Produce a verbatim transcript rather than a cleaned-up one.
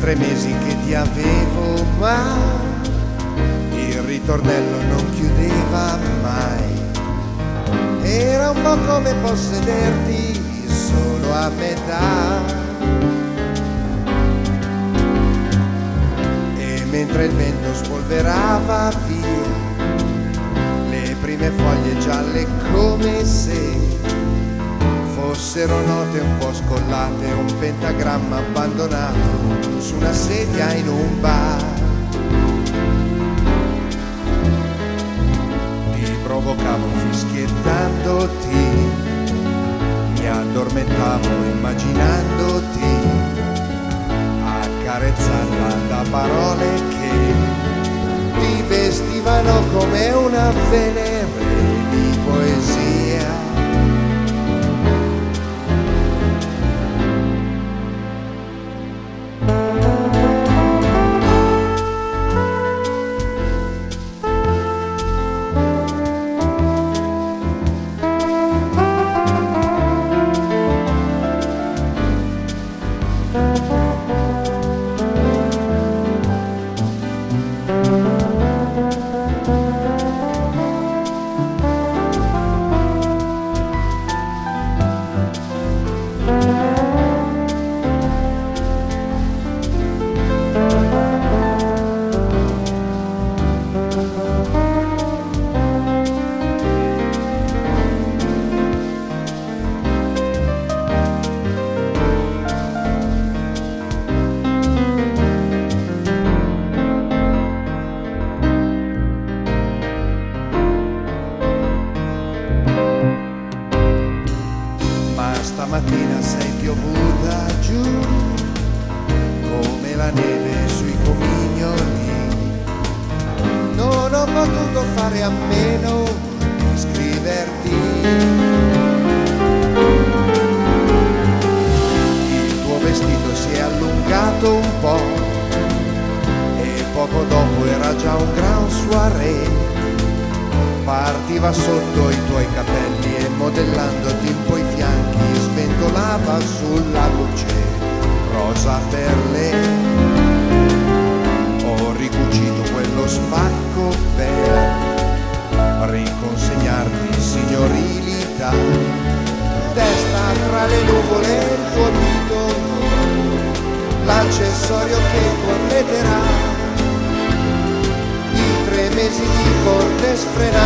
tre mesi che ti avevo, ma il ritornello non chiudeva mai. Era un po' come possederti solo a metà. E mentre il vento spolverava via le prime foglie gialle, come se fossero note un po' scollate, un pentagramma abbandonato su una sedia in un bar. Ti provocavo fischiettandoti, mi addormentavo immaginandoti, accarezzata da parole che ti vestivano come una Venere di poesia. Stamattina sei piovuta giù come la neve sui comignoli. Non ho potuto fare a meno di scriverti. Il tuo vestito si è allungato un po' e poco dopo era già un gran soirée. Partiva sotto i tuoi capelli e modellandoti un po' i fianchi sventolava sulla luce rosa per lei. Ho ricucito quello spacco per riconsegnarti signorilità. Testa tra le nuvole il tuo titolo, l'accessorio che completerà i tre mesi di corte sfrenate